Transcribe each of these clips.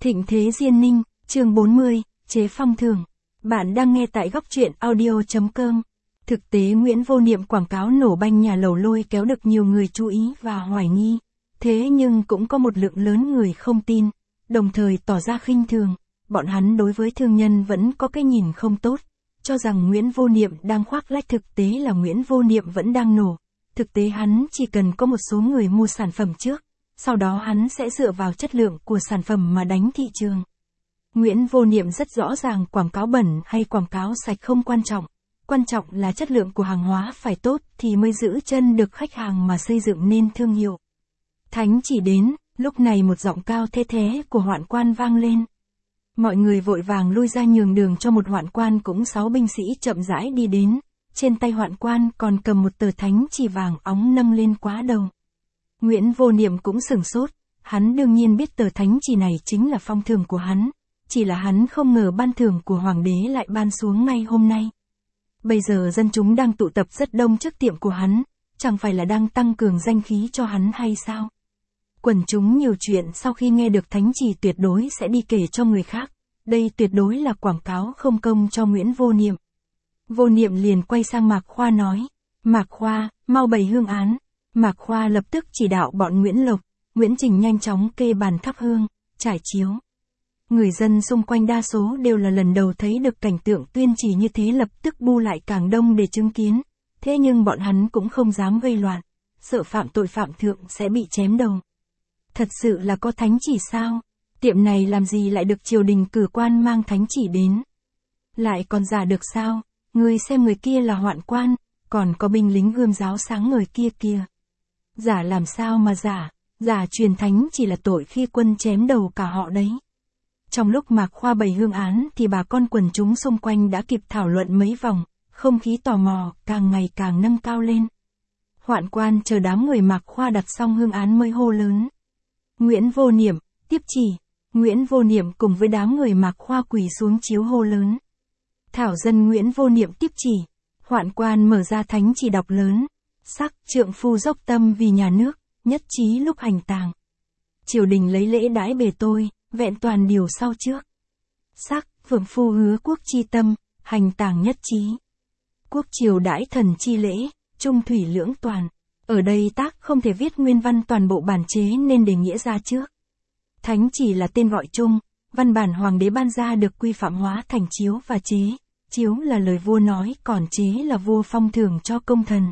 Thịnh thế Diên Ninh, chương 40, chế phong thường. Bạn đang nghe tại góc truyện audio.com. Thực tế Nguyễn Vô Niệm quảng cáo nổ banh nhà lầu lôi kéo được nhiều người chú ý và hoài nghi. Thế nhưng cũng có một lượng lớn người không tin, đồng thời tỏ ra khinh thường. Bọn hắn đối với thương nhân vẫn có cái nhìn không tốt, cho rằng Nguyễn Vô Niệm đang khoác lác, thực tế là Nguyễn Vô Niệm vẫn đang nổ. Thực tế hắn chỉ cần có một số người mua sản phẩm trước, sau đó hắn sẽ dựa vào chất lượng của sản phẩm mà đánh thị trường. Nguyễn Vô Niệm rất rõ ràng quảng cáo bẩn hay quảng cáo sạch không quan trọng là chất lượng của hàng hóa phải tốt thì mới giữ chân được khách hàng mà xây dựng nên thương hiệu. Thánh chỉ đến, lúc này một giọng cao thê thế của hoạn quan vang lên. Mọi người vội vàng lui ra nhường đường cho một hoạn quan, cũng 6 binh sĩ chậm rãi đi đến, trên tay hoạn quan còn cầm một tờ thánh chỉ vàng óng nâng lên quá đầu. Nguyễn Vô Niệm cũng sửng sốt, hắn đương nhiên biết tờ thánh chỉ này chính là phong thưởng của hắn, chỉ là hắn không ngờ ban thưởng của hoàng đế lại ban xuống ngay hôm nay. Bây giờ dân chúng đang tụ tập rất đông trước tiệm của hắn, chẳng phải là đang tăng cường danh khí cho hắn hay sao? Quần chúng nhiều chuyện sau khi nghe được thánh chỉ tuyệt đối sẽ đi kể cho người khác, đây tuyệt đối là quảng cáo không công cho Nguyễn Vô Niệm. Vô Niệm liền quay sang Mạc Khoa nói, Mạc Khoa, mau bày hương án. Mạc Khoa lập tức chỉ đạo bọn Nguyễn Lộc, Nguyễn Trình nhanh chóng kê bàn thắp hương, trải chiếu. Người dân xung quanh đa số đều là lần đầu thấy được cảnh tượng tuyên chỉ như thế, lập tức bu lại càng đông để chứng kiến. Thế nhưng bọn hắn cũng không dám gây loạn, sợ phạm tội phạm thượng sẽ bị chém đầu. Thật sự là có thánh chỉ sao? Tiệm này làm gì lại được triều đình cử quan mang thánh chỉ đến? Lại còn giả được sao? Người xem người kia là hoạn quan, còn có binh lính gươm giáo sáng người kia kìa. Giả làm sao mà giả truyền thánh chỉ là tội khi quân chém đầu cả họ đấy. Trong lúc Mạc Khoa bày hương án thì bà con quần chúng xung quanh đã kịp thảo luận mấy vòng, không khí tò mò càng ngày càng nâng cao lên. Hoạn quan chờ đám người Mạc Khoa đặt xong hương án mới hô lớn. Nguyễn Vô Niệm, tiếp chỉ. Nguyễn Vô Niệm cùng với đám người Mạc Khoa quỳ xuống chiếu hô lớn. Thảo dân Nguyễn Vô Niệm tiếp chỉ. Hoạn quan mở ra thánh chỉ đọc lớn. Sắc, trượng phu dốc tâm vì nhà nước, nhất trí lúc hành tàng. Triều đình lấy lễ đãi bề tôi, vẹn toàn điều sau trước. Sắc, phượng phu hứa quốc chi tâm, hành tàng nhất trí. Quốc triều đãi thần chi lễ, trung thủy lưỡng toàn. Ở đây tác không thể viết nguyên văn toàn bộ bản chế nên để nghĩa ra trước. Thánh chỉ là tên gọi chung, văn bản hoàng đế ban ra được quy phạm hóa thành chiếu và chế. Chiếu là lời vua nói, còn chế là vua phong thưởng cho công thần.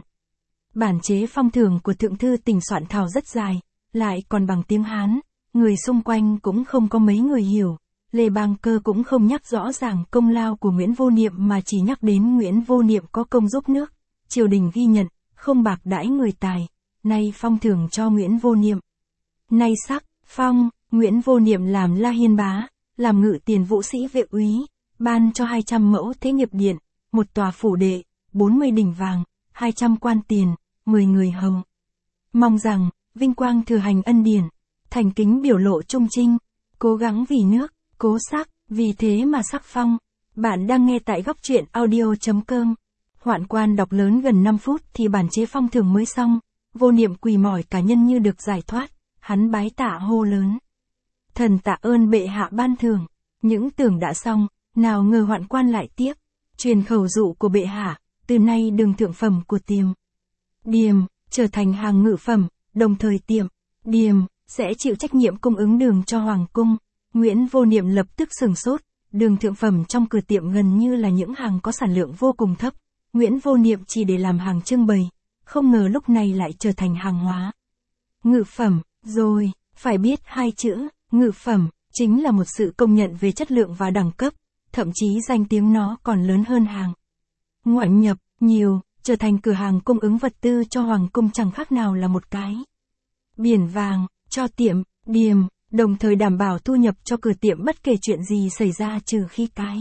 Bản chế phong thưởng của Thượng Thư Tỉnh soạn thảo rất dài, lại còn bằng tiếng Hán, người xung quanh cũng không có mấy người hiểu. Lê Bang Cơ cũng không nhắc rõ ràng công lao của Nguyễn Vô Niệm mà chỉ nhắc đến Nguyễn Vô Niệm có công giúp nước, triều đình ghi nhận, không bạc đãi người tài, nay phong thưởng cho Nguyễn Vô Niệm. Nay sắc, phong, Nguyễn Vô Niệm làm La Hiên Bá, làm ngự tiền vũ sĩ vệ úy, ban cho 200 mẫu thế nghiệp điện, một tòa phủ đệ, 40 đỉnh vàng, 200 quan tiền, 10 người hầu. Mong rằng, vinh quang thừa hành ân điển, thành kính biểu lộ trung trinh, cố gắng vì nước, cố sắc, vì thế mà sắc phong. Bạn đang nghe tại góc truyện audio.com. Hoạn quan đọc lớn gần 5 phút thì bản chế phong thưởng mới xong. Vô Niệm quỳ mỏi cả nhân như được giải thoát, hắn bái tạ hô lớn. Thần tạ ơn bệ hạ ban thưởng. Những tưởng đã xong, nào ngờ hoạn quan lại tiếp. Truyền khẩu dụ của bệ hạ, từ nay đường thượng phẩm của tiệm Điềm trở thành hàng ngự phẩm, đồng thời tiệm Điềm sẽ chịu trách nhiệm cung ứng đường cho hoàng cung. Nguyễn Vô Niệm lập tức sửng sốt, đường thượng phẩm trong cửa tiệm gần như là những hàng có sản lượng vô cùng thấp. Nguyễn Vô Niệm chỉ để làm hàng trưng bày, không ngờ lúc này lại trở thành hàng hóa. Ngự phẩm, rồi, phải biết hai chữ, ngự phẩm, chính là một sự công nhận về chất lượng và đẳng cấp, thậm chí danh tiếng nó còn lớn hơn hàng ngoại nhập, nhiều, trở thành cửa hàng cung ứng vật tư cho hoàng cung chẳng khác nào là một cái biển vàng, cho tiệm Điềm, đồng thời đảm bảo thu nhập cho cửa tiệm bất kể chuyện gì xảy ra trừ khi cái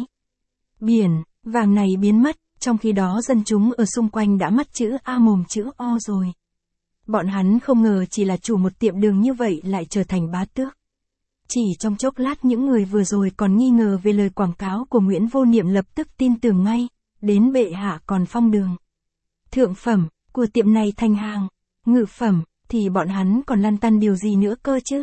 biển vàng này biến mất. Trong khi đó dân chúng ở xung quanh đã mắt chữ A mồm chữ O rồi. Bọn hắn không ngờ chỉ là chủ một tiệm đường như vậy lại trở thành bá tước. Chỉ trong chốc lát những người vừa rồi còn nghi ngờ về lời quảng cáo của Nguyễn Vô Niệm lập tức tin tưởng ngay, đến bệ hạ còn phong đường thượng phẩm của tiệm này thành hàng ngự phẩm, thì bọn hắn còn lăn tăn điều gì nữa cơ chứ?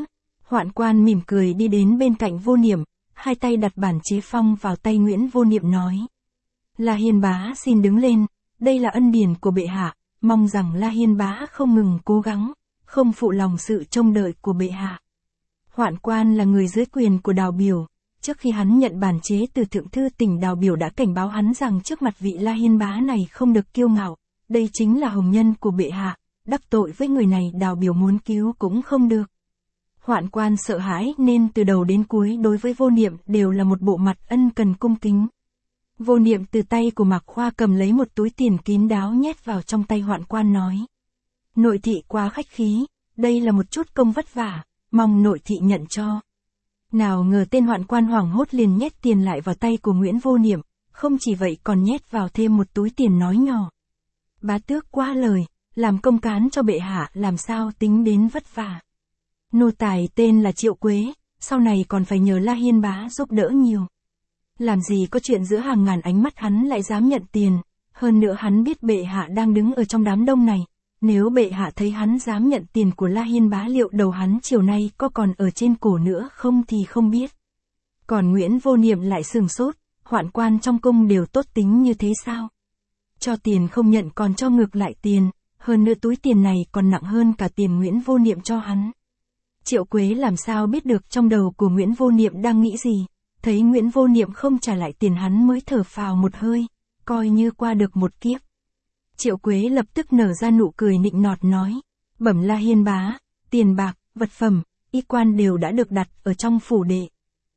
Hoạn quan mỉm cười đi đến bên cạnh Vô Niệm, hai tay đặt bản chế phong vào tay Nguyễn Vô Niệm nói. La Hiên bá xin đứng lên, đây là ân điển của bệ hạ, mong rằng La Hiên bá không ngừng cố gắng, không phụ lòng sự trông đợi của bệ hạ. Hoạn quan là người dưới quyền của Đào Biểu, trước khi hắn nhận bản chế từ Thượng thư tỉnh Đào Biểu đã cảnh báo hắn rằng trước mặt vị La Hiên bá này không được kiêu ngạo, đây chính là hồng nhân của bệ hạ, đắc tội với người này Đào Biểu muốn cứu cũng không được. Hoạn quan sợ hãi nên từ đầu đến cuối đối với Vô Niệm đều là một bộ mặt ân cần cung kính. Vô Niệm từ tay của Mạc Khoa cầm lấy một túi tiền kín đáo nhét vào trong tay hoạn quan nói. Nội thị quá khách khí, đây là một chút công vất vả, mong nội thị nhận cho. Nào ngờ tên hoạn quan hoảng hốt liền nhét tiền lại vào tay của Nguyễn Vô Niệm, không chỉ vậy còn nhét vào thêm một túi tiền nói nhỏ. Bá tước quá lời, làm công cán cho bệ hạ làm sao tính đến vất vả. Nô tài tên là Triệu Quế, sau này còn phải nhờ La Hiên bá giúp đỡ nhiều. Làm gì có chuyện giữa hàng ngàn ánh mắt hắn lại dám nhận tiền, hơn nữa hắn biết bệ hạ đang đứng ở trong đám đông này, nếu bệ hạ thấy hắn dám nhận tiền của La Hiên bá liệu đầu hắn chiều nay có còn ở trên cổ nữa không thì không biết. Còn Nguyễn Vô Niệm lại sừng sốt, hoạn quan trong cung đều tốt tính như thế sao? Cho tiền không nhận còn cho ngược lại tiền, hơn nữa túi tiền này còn nặng hơn cả tiền Nguyễn Vô Niệm cho hắn. Triệu Quế làm sao biết được trong đầu của Nguyễn Vô Niệm đang nghĩ gì, thấy Nguyễn Vô Niệm không trả lại tiền hắn mới thở phào một hơi, coi như qua được một kiếp. Triệu Quế lập tức nở ra nụ cười nịnh nọt nói, bẩm La Hiên bá, tiền bạc, vật phẩm, y quan đều đã được đặt ở trong phủ đệ.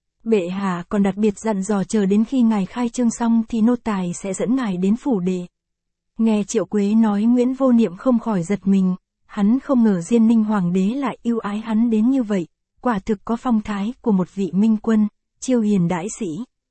Bệ hạ còn đặc biệt dặn dò chờ đến khi ngài khai trương xong thì nô tài sẽ dẫn ngài đến phủ đệ. Nghe Triệu Quế nói Nguyễn Vô Niệm không khỏi giật mình, hắn không ngờ Diên Ninh Hoàng đế lại yêu ái hắn đến như vậy, quả thực có phong thái của một vị minh quân, chiêu hiền đãi sĩ.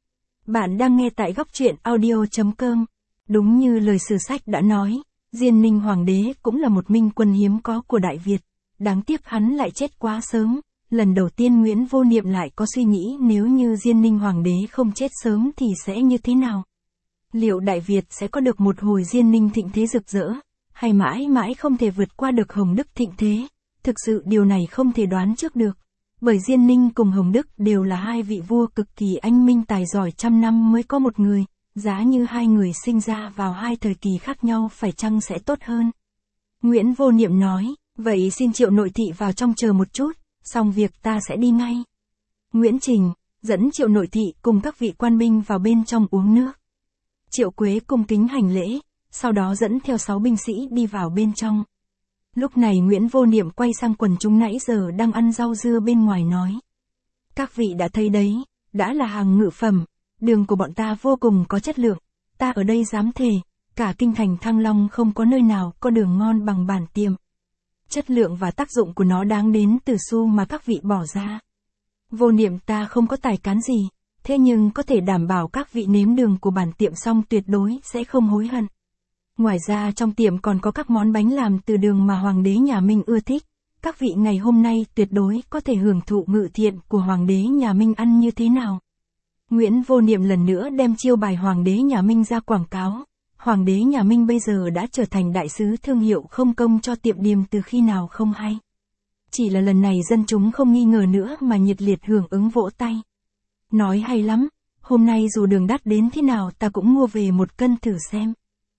Bạn đang nghe tại góc truyện audio.com. Đúng như lời sử sách đã nói, Diên Ninh Hoàng đế cũng là một minh quân hiếm có của Đại Việt, đáng tiếc hắn lại chết quá sớm. Lần đầu tiên Nguyễn Vô Niệm lại có suy nghĩ nếu như Diên Ninh Hoàng đế không chết sớm thì sẽ như thế nào? Liệu Đại Việt sẽ có được một hồi Diên Ninh thịnh thế rực rỡ, hay mãi mãi không thể vượt qua được Hồng Đức thịnh thế? Thực sự điều này không thể đoán trước được, bởi Diên Ninh cùng Hồng Đức đều là hai vị vua cực kỳ anh minh tài giỏi, trăm năm mới có một người, giá như hai người sinh ra vào hai thời kỳ khác nhau phải chăng sẽ tốt hơn? Nguyễn Vô Niệm nói, vậy xin Triệu nội thị vào trong chờ một chút, xong việc ta sẽ đi ngay. Nguyễn Trình dẫn Triệu nội thị cùng các vị quan binh vào bên trong uống nước. Triệu Quế cung kính hành lễ, sau đó dẫn theo 6 binh sĩ đi vào bên trong. Lúc này Nguyễn Vô Niệm quay sang quần chúng nãy giờ đang ăn rau dưa bên ngoài nói. Các vị đã thấy đấy, đã là hàng ngự phẩm, đường của bọn ta vô cùng có chất lượng, ta ở đây dám thề, cả kinh thành Thăng Long không có nơi nào có đường ngon bằng bản tiệm. Chất lượng và tác dụng của nó đáng đến từ xu mà các vị bỏ ra. Vô Niệm ta không có tài cán gì, thế nhưng có thể đảm bảo các vị nếm đường của bản tiệm xong tuyệt đối sẽ không hối hận. Ngoài ra trong tiệm còn có các món bánh làm từ đường mà Hoàng đế nhà Minh ưa thích, các vị ngày hôm nay tuyệt đối có thể hưởng thụ ngự thiện của Hoàng đế nhà Minh ăn như thế nào. Nguyễn Vô Niệm lần nữa đem chiêu bài Hoàng đế nhà Minh ra quảng cáo. Hoàng đế nhà Minh bây giờ đã trở thành đại sứ thương hiệu không công cho tiệm điềm từ khi nào không hay. Chỉ là lần này dân chúng không nghi ngờ nữa mà nhiệt liệt hưởng ứng vỗ tay. Nói hay lắm, hôm nay dù đường đắt đến thế nào ta cũng mua về 1 cân thử xem.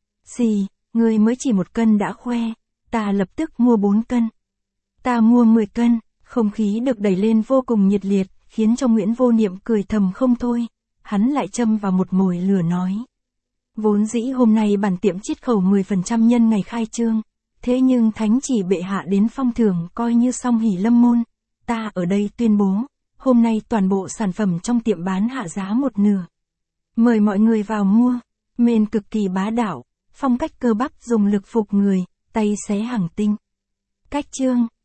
Xì, ngươi mới chỉ 1 cân đã khoe, ta lập tức mua 4 cân. Ta mua 10 cân, không khí được đẩy lên vô cùng nhiệt liệt, khiến cho Nguyễn Vô Niệm cười thầm không thôi, hắn lại châm vào một mồi lửa nói. Vốn dĩ hôm nay bản tiệm chiết khấu 10% nhân ngày khai trương, thế nhưng thánh chỉ bệ hạ đến phong thưởng coi như song hỷ lâm môn, ta ở đây tuyên bố, hôm nay toàn bộ sản phẩm trong tiệm bán hạ giá 1/2. Mời mọi người vào mua, men cực kỳ bá đạo, phong cách cơ bắp dùng lực phục người, tay xé hàng tinh. Cách chương